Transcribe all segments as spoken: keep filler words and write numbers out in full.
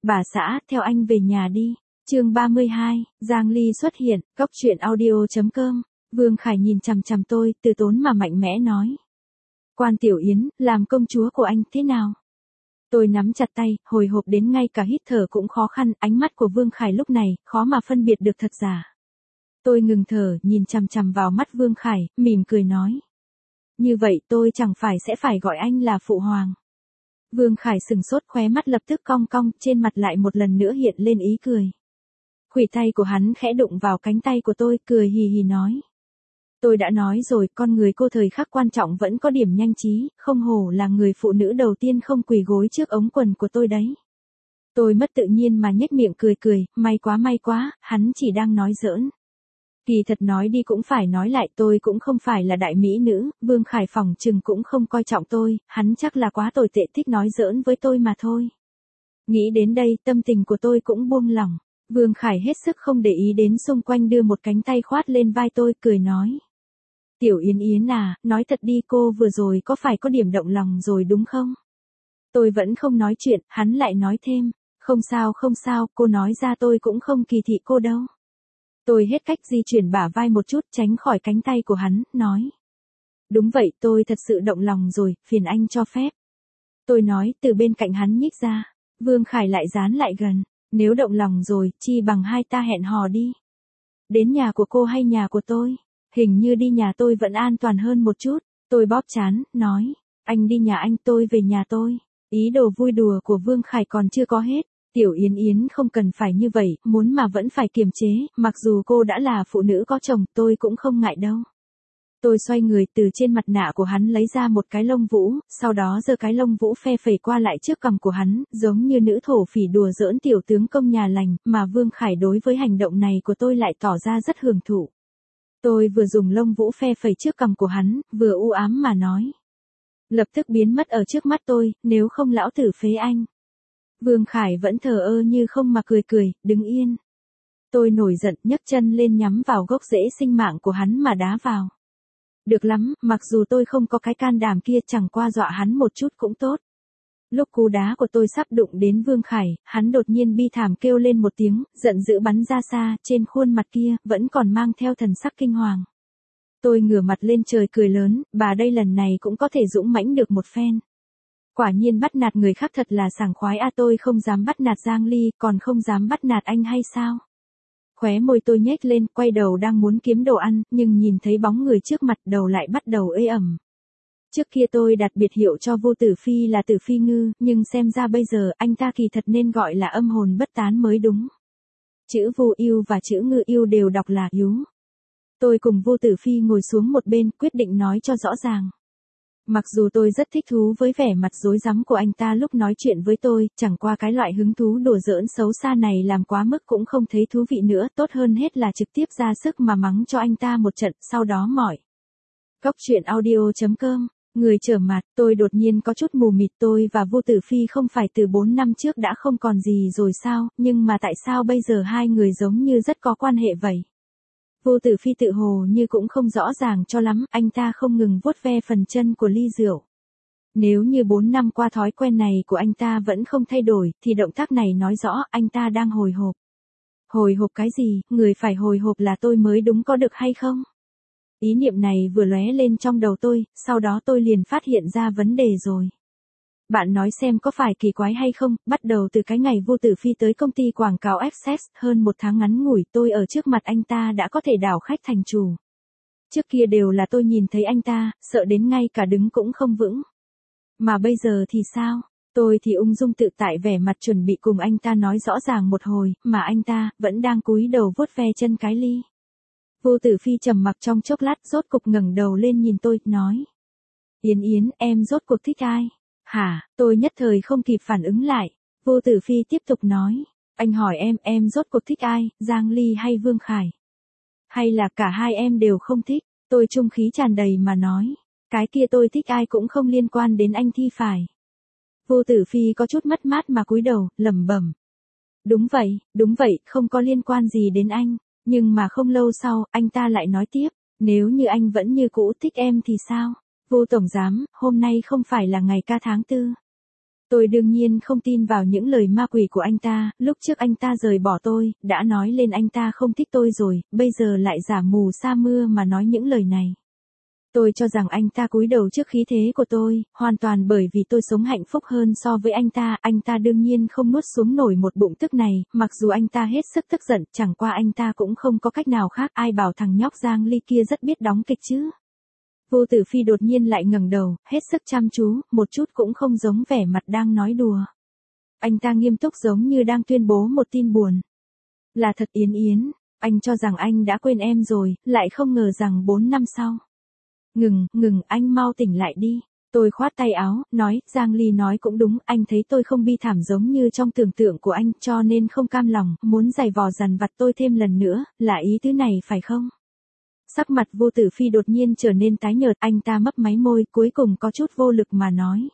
Bà xã, theo anh về nhà đi. Chương ba mươi hai, Giang Ly xuất hiện, góc truyện audio chấm com. Vương Khải nhìn chằm chằm tôi, từ tốn mà mạnh mẽ nói. Quan Tiểu Yến, làm công chúa của anh thế nào? Tôi nắm chặt tay, hồi hộp đến ngay cả hít thở cũng khó khăn, ánh mắt của Vương Khải lúc này, khó mà phân biệt được thật giả. Tôi ngừng thở, nhìn chằm chằm vào mắt Vương Khải, mỉm cười nói. Như vậy tôi chẳng phải sẽ phải gọi anh là Phụ Hoàng. Vương Khải sừng sốt, khóe mắt lập tức cong cong, trên mặt lại một lần nữa hiện lên ý cười. Khuỷu tay của hắn khẽ đụng vào cánh tay của tôi, cười hì hì nói. Tôi đã nói rồi, con người cô thời khắc quan trọng vẫn có điểm nhanh trí, không hổ là người phụ nữ đầu tiên không quỳ gối trước ống quần của tôi đấy. Tôi mất tự nhiên mà nhếch miệng cười cười, may quá may quá, hắn chỉ đang nói giỡn. Kỳ thật nói đi cũng phải nói lại, tôi cũng không phải là đại mỹ nữ, Vương Khải phỏng chừng cũng không coi trọng tôi, hắn chắc là quá tồi tệ thích nói giỡn với tôi mà thôi. Nghĩ đến đây, tâm tình của tôi cũng buông lỏng. Vương Khải hết sức không để ý đến xung quanh, đưa một cánh tay khoát lên vai tôi, cười nói. Tiểu Yến Yến à, nói thật đi, cô vừa rồi có phải có điểm động lòng rồi đúng không? Tôi vẫn không nói chuyện, hắn lại nói thêm. Không sao không sao, cô nói ra tôi cũng không kỳ thị cô đâu. Tôi hết cách di chuyển bả vai một chút, tránh khỏi cánh tay của hắn, nói. Đúng vậy, tôi thật sự động lòng rồi, phiền anh cho phép. Tôi nói, từ bên cạnh hắn nhích ra. Vương Khải lại dán lại gần. Nếu động lòng rồi, chi bằng hai ta hẹn hò đi. Đến nhà của cô hay nhà của tôi? Hình như đi nhà tôi vẫn an toàn hơn một chút. Tôi bóp trán, nói. Anh đi nhà anh, tôi về nhà tôi. Ý đồ vui đùa của Vương Khải còn chưa có hết. Tiểu Yến Yến không cần phải như vậy, muốn mà vẫn phải kiềm chế, mặc dù cô đã là phụ nữ có chồng, tôi cũng không ngại đâu. Tôi xoay người, từ trên mặt nạ của hắn lấy ra một cái lông vũ, sau đó giơ cái lông vũ phe phẩy qua lại trước cằm của hắn, giống như nữ thổ phỉ đùa giỡn tiểu tướng công nhà lành, mà Vương Khải đối với hành động này của tôi lại tỏ ra rất hưởng thụ. Tôi vừa dùng lông vũ phe phẩy trước cằm của hắn, vừa u ám mà nói. Lập tức biến mất ở trước mắt tôi, nếu không lão tử phế anh. Vương Khải vẫn thờ ơ như không mà cười cười, đứng yên. Tôi nổi giận, nhấc chân lên nhắm vào gốc rễ sinh mạng của hắn mà đá vào. Được lắm, mặc dù tôi không có cái can đảm kia, chẳng qua dọa hắn một chút cũng tốt. Lúc cú đá của tôi sắp đụng đến Vương Khải, hắn đột nhiên bi thảm kêu lên một tiếng, giận dữ bắn ra xa, trên khuôn mặt kia, vẫn còn mang theo thần sắc kinh hoàng. Tôi ngửa mặt lên trời cười lớn, bà đây lần này cũng có thể dũng mãnh được một phen. Quả nhiên bắt nạt người khác thật là sảng khoái a, tôi không dám bắt nạt Giang Ly, còn không dám bắt nạt anh hay sao? Khóe môi tôi nhếch lên, quay đầu đang muốn kiếm đồ ăn, nhưng nhìn thấy bóng người trước mặt, đầu lại bắt đầu ê ẩm. Trước kia tôi đặt biệt hiệu cho Vô Tử Phi là Tử Phi Ngư, nhưng xem ra bây giờ anh ta kỳ thật nên gọi là âm hồn bất tán mới đúng. Chữ Vô Ưu và chữ Ngư Ưu đều đọc là Yếu. Tôi cùng Vô Tử Phi ngồi xuống một bên, quyết định nói cho rõ ràng. Mặc dù tôi rất thích thú với vẻ mặt rối rắm của anh ta lúc nói chuyện với tôi, chẳng qua cái loại hứng thú đùa giỡn xấu xa này làm quá mức cũng không thấy thú vị nữa, tốt hơn hết là trực tiếp ra sức mà mắng cho anh ta một trận, sau đó mỏi. Góc truyện audio chấm com, người trở mặt, tôi đột nhiên có chút mù mịt, tôi và Vô Tử Phi không phải từ bốn năm trước đã không còn gì rồi sao, nhưng mà tại sao bây giờ hai người giống như rất có quan hệ vậy? Vô Tử Phi tự hồ như cũng không rõ ràng cho lắm, anh ta không ngừng vuốt ve phần chân của ly rượu. Nếu như bốn năm qua thói quen này của anh ta vẫn không thay đổi, thì động tác này nói rõ anh ta đang hồi hộp. Hồi hộp cái gì, người phải hồi hộp là tôi mới đúng có được hay không? Ý niệm này vừa lóe lên trong đầu tôi, sau đó tôi liền phát hiện ra vấn đề rồi. Bạn nói xem có phải kỳ quái hay không, bắt đầu từ cái ngày Vô Tử Phi tới công ty quảng cáo Access, hơn một tháng ngắn ngủi tôi ở trước mặt anh ta đã có thể đảo khách thành chủ. Trước kia đều là tôi nhìn thấy anh ta, sợ đến ngay cả đứng cũng không vững. Mà bây giờ thì sao? Tôi thì ung dung tự tại vẻ mặt chuẩn bị cùng anh ta nói rõ ràng một hồi, mà anh ta vẫn đang cúi đầu vuốt ve chân cái ly. Vô Tử Phi trầm mặc trong chốc lát, rốt cục ngẩng đầu lên nhìn tôi, nói. Yến Yến, em rốt cuộc thích ai? Hả, tôi nhất thời không kịp phản ứng lại. Vô Tử Phi tiếp tục nói. Anh hỏi em, em rốt cuộc thích ai, Giang Ly hay Vương Khải? Hay là cả hai em đều không thích? Tôi trung khí tràn đầy mà nói. Cái kia tôi thích ai cũng không liên quan đến anh thì phải. Vô Tử Phi có chút mất mát mà cúi đầu, lẩm bẩm. Đúng vậy, đúng vậy, không có liên quan gì đến anh. Nhưng mà không lâu sau, anh ta lại nói tiếp. Nếu như anh vẫn như cũ thích em thì sao? Vô tổng giám, hôm nay không phải là ngày ca tháng tư. Tôi đương nhiên không tin vào những lời ma quỷ của anh ta, lúc trước anh ta rời bỏ tôi, đã nói lên anh ta không thích tôi rồi, bây giờ lại giả mù sa mưa mà nói những lời này. Tôi cho rằng anh ta cúi đầu trước khí thế của tôi, hoàn toàn bởi vì tôi sống hạnh phúc hơn so với anh ta, anh ta đương nhiên không nuốt xuống nổi một bụng tức này, mặc dù anh ta hết sức tức giận, chẳng qua anh ta cũng không có cách nào khác, ai bảo thằng nhóc Giang Ly kia rất biết đóng kịch chứ. Vô Tử Phi đột nhiên lại ngẩng đầu, hết sức chăm chú, một chút cũng không giống vẻ mặt đang nói đùa. Anh ta nghiêm túc giống như đang tuyên bố một tin buồn. Là thật Yến Yến, anh cho rằng anh đã quên em rồi, lại không ngờ rằng bốn năm sau. Ngừng, ngừng, anh mau tỉnh lại đi. Tôi khoát tay áo, nói, Giang Ly nói cũng đúng, anh thấy tôi không bi thảm giống như trong tưởng tượng của anh, cho nên không cam lòng, muốn giày vò dằn vặt tôi thêm lần nữa, là ý tứ này phải không? Sắc mặt Vô Tử Phi đột nhiên trở nên tái nhợt, anh ta mấp máy môi, cuối cùng có chút vô lực mà nói.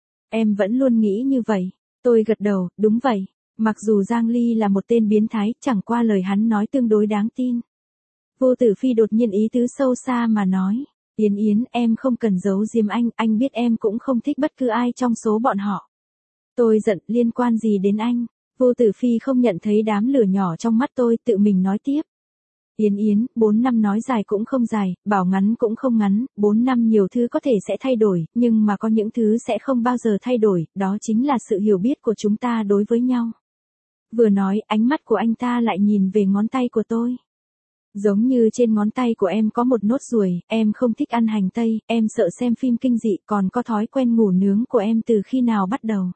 Em vẫn luôn nghĩ như vậy. Tôi gật đầu, đúng vậy. Mặc dù Giang Ly là một tên biến thái, chẳng qua lời hắn nói tương đối đáng tin. Vô Tử Phi đột nhiên ý tứ sâu xa mà nói. Yến Yến, em không cần giấu giếm anh, anh biết em cũng không thích bất cứ ai trong số bọn họ. Tôi giận, liên quan gì đến anh? Vô Tử Phi không nhận thấy đám lửa nhỏ trong mắt tôi, tự mình nói tiếp. Yến Yến, bốn năm nói dài cũng không dài, bảo ngắn cũng không ngắn, bốn năm nhiều thứ có thể sẽ thay đổi, nhưng mà có những thứ sẽ không bao giờ thay đổi, đó chính là sự hiểu biết của chúng ta đối với nhau. Vừa nói, ánh mắt của anh ta lại nhìn về ngón tay của tôi. Giống như trên ngón tay của em có một nốt ruồi, em không thích ăn hành tây, em sợ xem phim kinh dị, còn có thói quen ngủ nướng của em từ khi nào bắt đầu.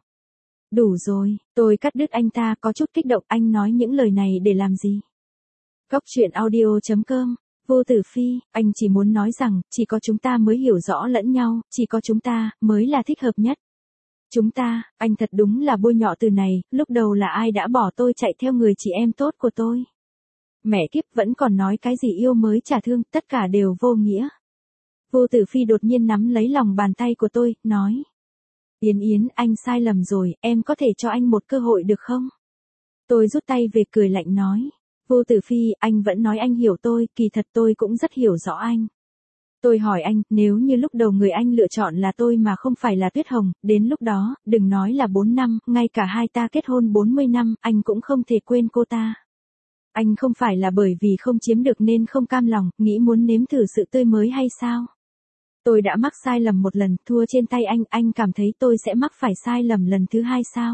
Đủ rồi, tôi cắt đứt anh ta, có chút kích động, anh nói những lời này để làm gì? Góc truyện audio chấm com, Vô Tử Phi, anh chỉ muốn nói rằng, chỉ có chúng ta mới hiểu rõ lẫn nhau, chỉ có chúng ta, mới là thích hợp nhất. Chúng ta, anh thật đúng là bôi nhọ từ này, lúc đầu là ai đã bỏ tôi chạy theo người chị em tốt của tôi. Mẹ kiếp vẫn còn nói cái gì yêu mới trả thương, tất cả đều vô nghĩa. Vô Tử Phi đột nhiên nắm lấy lòng bàn tay của tôi, nói. Yến Yến, anh sai lầm rồi, em có thể cho anh một cơ hội được không? Tôi rút tay về cười lạnh nói. Vô Tử Phi, anh vẫn nói anh hiểu tôi, kỳ thật tôi cũng rất hiểu rõ anh. Tôi hỏi anh, nếu như lúc đầu người anh lựa chọn là tôi mà không phải là Tuyết Hồng, đến lúc đó, đừng nói là bốn năm, ngay cả hai ta kết hôn bốn mươi năm, anh cũng không thể quên cô ta. Anh không phải là bởi vì không chiếm được nên không cam lòng, nghĩ muốn nếm thử sự tươi mới hay sao? Tôi đã mắc sai lầm một lần, thua trên tay anh, anh cảm thấy tôi sẽ mắc phải sai lầm lần thứ hai sao?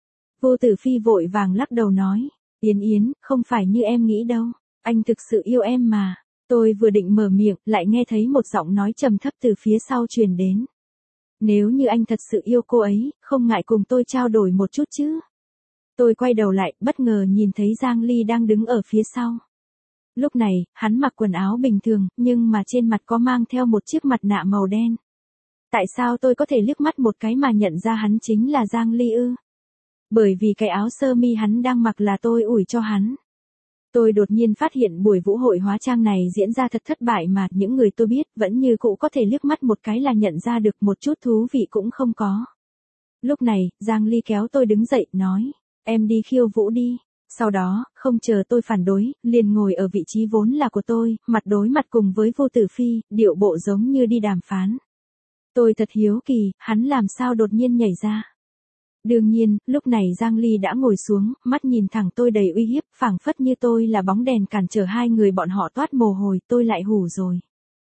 Vô Tử Phi vội vàng lắc đầu nói. Yến Yến, không phải như em nghĩ đâu, anh thực sự yêu em mà. Tôi vừa định mở miệng, lại nghe thấy một giọng nói trầm thấp từ phía sau truyền đến. Nếu như anh thật sự yêu cô ấy, không ngại cùng tôi trao đổi một chút chứ. Tôi quay đầu lại, bất ngờ nhìn thấy Giang Ly đang đứng ở phía sau. Lúc này, hắn mặc quần áo bình thường, nhưng mà trên mặt có mang theo một chiếc mặt nạ màu đen. Tại sao tôi có thể liếc mắt một cái mà nhận ra hắn chính là Giang Ly ư? Bởi vì cái áo sơ mi hắn đang mặc là tôi ủi cho hắn. Tôi đột nhiên phát hiện buổi vũ hội hóa trang này diễn ra thật thất bại mà những người tôi biết vẫn như cũ có thể liếc mắt một cái là nhận ra được, một chút thú vị cũng không có. Lúc này, Giang Ly kéo tôi đứng dậy, nói, em đi khiêu vũ đi. Sau đó, không chờ tôi phản đối, liền ngồi ở vị trí vốn là của tôi, mặt đối mặt cùng với Vô Tử Phi, điệu bộ giống như đi đàm phán. Tôi thật hiếu kỳ, hắn làm sao đột nhiên nhảy ra. Đương nhiên, lúc này Giang Ly đã ngồi xuống, mắt nhìn thẳng tôi đầy uy hiếp, phảng phất như tôi là bóng đèn cản trở hai người bọn họ toát mồ hôi, tôi lại hù rồi.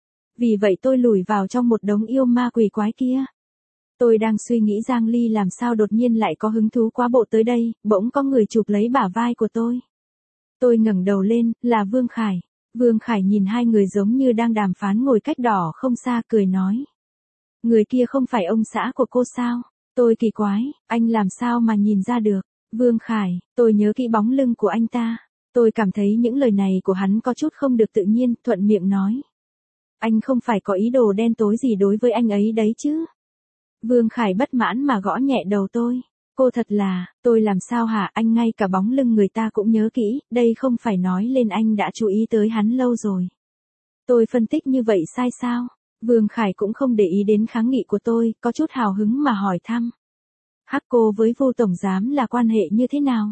Vì vậy tôi lùi vào trong một đống yêu ma quỷ quái kia. Tôi đang suy nghĩ Giang Ly làm sao đột nhiên lại có hứng thú quá bộ tới đây, bỗng có người chụp lấy bả vai của tôi. Tôi ngẩng đầu lên, là Vương Khải. Vương Khải nhìn hai người giống như đang đàm phán ngồi cách đỏ không xa, cười nói. Người kia không phải ông xã của cô sao? Tôi kỳ quái, anh làm sao mà nhìn ra được? Vương Khải, tôi nhớ kỹ bóng lưng của anh ta. Tôi cảm thấy những lời này của hắn có chút không được tự nhiên, thuận miệng nói. Anh không phải có ý đồ đen tối gì đối với anh ấy đấy chứ? Vương Khải bất mãn mà gõ nhẹ đầu tôi. Cô thật là, tôi làm sao hả, anh ngay cả bóng lưng người ta cũng nhớ kỹ, đây không phải nói lên anh đã chú ý tới hắn lâu rồi. Tôi phân tích như vậy sai sao? Vương Khải cũng không để ý đến kháng nghị của tôi, có chút hào hứng mà hỏi thăm. Hắc cô với Vô tổng giám là quan hệ như thế nào?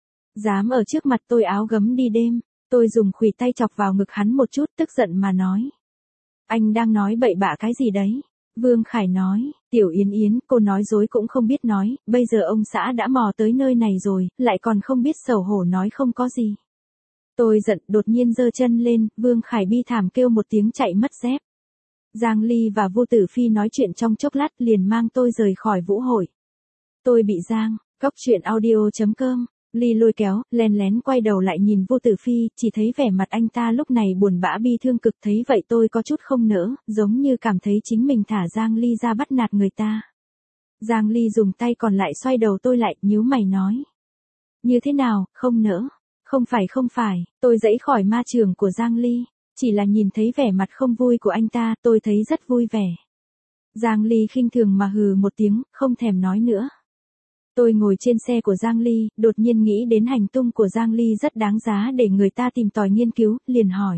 Dám ở trước mặt tôi áo gấm đi đêm, tôi dùng khuỷu tay chọc vào ngực hắn một chút, tức giận mà nói. Anh đang nói bậy bạ cái gì đấy? Vương Khải nói, Tiểu Yến Yến, cô nói dối cũng không biết nói, bây giờ ông xã đã mò tới nơi này rồi, lại còn không biết xấu hổ nói không có gì. Tôi giận, đột nhiên giơ chân lên, Vương Khải bi thảm kêu một tiếng chạy mất dép. Giang Ly và Vô Tử Phi nói chuyện trong chốc lát liền mang tôi rời khỏi vũ hội. Tôi bị giang, cóc truyện audio.com, Ly lôi kéo, lén lén quay đầu lại nhìn Vô Tử Phi, chỉ thấy vẻ mặt anh ta lúc này buồn bã bi thương cực, thấy vậy tôi có chút không nỡ, giống như cảm thấy chính mình thả Giang Ly ra bắt nạt người ta. Giang Ly dùng tay còn lại xoay đầu tôi lại, nhíu mày nói. Như thế nào, không nỡ? Không phải không phải, tôi giãy khỏi ma trường của Giang Ly, chỉ là nhìn thấy vẻ mặt không vui của anh ta, tôi thấy rất vui vẻ. Giang Ly khinh thường mà hừ một tiếng, không thèm nói nữa. Tôi ngồi trên xe của Giang Ly, đột nhiên nghĩ đến hành tung của Giang Ly rất đáng giá để người ta tìm tòi nghiên cứu, liền hỏi.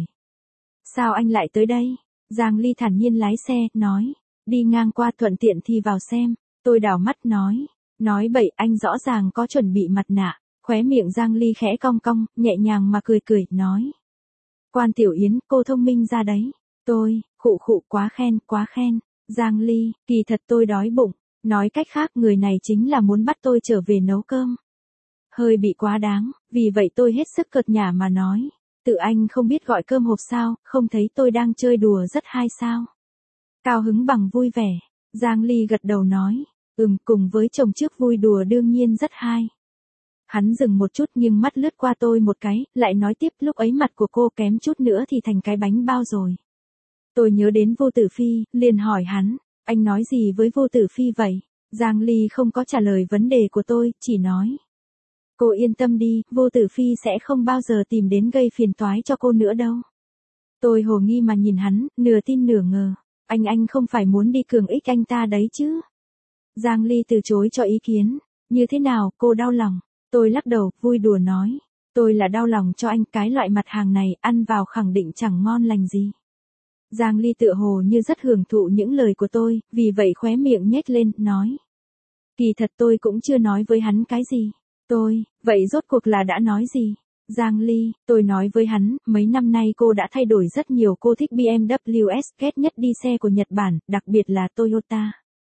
Sao anh lại tới đây? Giang Ly thản nhiên lái xe, nói. Đi ngang qua thuận tiện thì vào xem. Tôi đảo mắt nói. Nói bậy, anh rõ ràng có chuẩn bị mặt nạ. Khóe miệng Giang Ly khẽ cong cong, nhẹ nhàng mà cười cười, nói. Quan Tiểu Yến, cô thông minh ra đấy. Tôi, khụ khụ, quá khen, quá khen. Giang Ly, kỳ thật tôi đói bụng. Nói cách khác, người này chính là muốn bắt tôi trở về nấu cơm. Hơi bị quá đáng, vì vậy tôi hết sức cợt nhả mà nói. Tự anh không biết gọi cơm hộp sao, không thấy tôi đang chơi đùa rất hay sao? Cao hứng bằng vui vẻ. Giang Ly gật đầu nói. Ừm, cùng với chồng trước vui đùa đương nhiên rất hay. Hắn dừng một chút nhưng mắt lướt qua tôi một cái, lại nói tiếp, lúc ấy mặt của cô kém chút nữa thì thành cái bánh bao rồi. Tôi nhớ đến Vô Tử Phi, liền hỏi hắn. Anh nói gì với Vô Tử Phi vậy? Giang Ly không có trả lời vấn đề của tôi, chỉ nói. Cô yên tâm đi, Vô Tử Phi sẽ không bao giờ tìm đến gây phiền toái cho cô nữa đâu. Tôi hồ nghi mà nhìn hắn, nửa tin nửa ngờ. Anh anh không phải muốn đi cường ích anh ta đấy chứ? Giang Ly từ chối cho ý kiến. Như thế nào, cô đau lòng? Tôi lắc đầu, vui đùa nói. Tôi là đau lòng cho anh, cái loại mặt hàng này, ăn vào khẳng định chẳng ngon lành gì. Giang Ly tựa hồ như rất hưởng thụ những lời của tôi, vì vậy khóe miệng nhếch lên, nói. Kỳ thật tôi cũng chưa nói với hắn cái gì. Tôi, vậy rốt cuộc là đã nói gì? Giang Ly, tôi nói với hắn, mấy năm nay cô đã thay đổi rất nhiều, cô thích bê em vê ét, ghét nhất đi xe của Nhật Bản, đặc biệt là Toyota.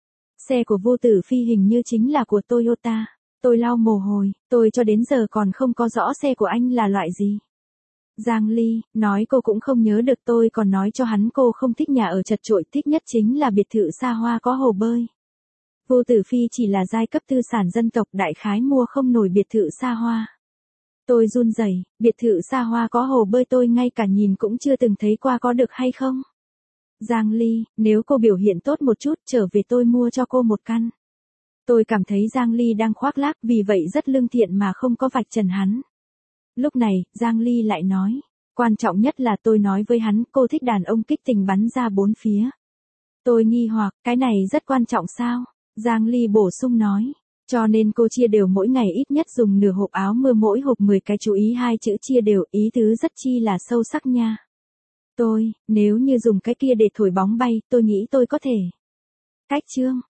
Xe của Vô Tử Phi hình như chính là của Toyota. Tôi lau mồ hôi, tôi cho đến giờ còn không có rõ xe của anh là loại gì. Giang Ly, nói cô cũng không nhớ được, tôi còn nói cho hắn cô không thích nhà ở chật chội, thích nhất chính là biệt thự xa hoa có hồ bơi. Vô Tử Phi chỉ là giai cấp tư sản dân tộc, đại khái mua không nổi biệt thự xa hoa. Tôi run rẩy, biệt thự xa hoa có hồ bơi tôi ngay cả nhìn cũng chưa từng thấy qua, có được hay không? Giang Ly, nếu cô biểu hiện tốt một chút, trở về tôi mua cho cô một căn. Tôi cảm thấy Giang Ly đang khoác lác, vì vậy rất lương thiện mà không có vạch trần hắn. Lúc này, Giang Ly lại nói, quan trọng nhất là tôi nói với hắn, cô thích đàn ông kích tình bắn ra bốn phía. Tôi nghi hoặc, cái này rất quan trọng sao? Giang Ly bổ sung nói, cho nên cô chia đều mỗi ngày ít nhất dùng nửa hộp áo mưa, mỗi hộp mười cái, chú ý hai chữ chia đều, ý tứ rất chi là sâu sắc nha. Tôi, nếu như dùng cái kia để thổi bóng bay, tôi nghĩ tôi có thể. Cách chương.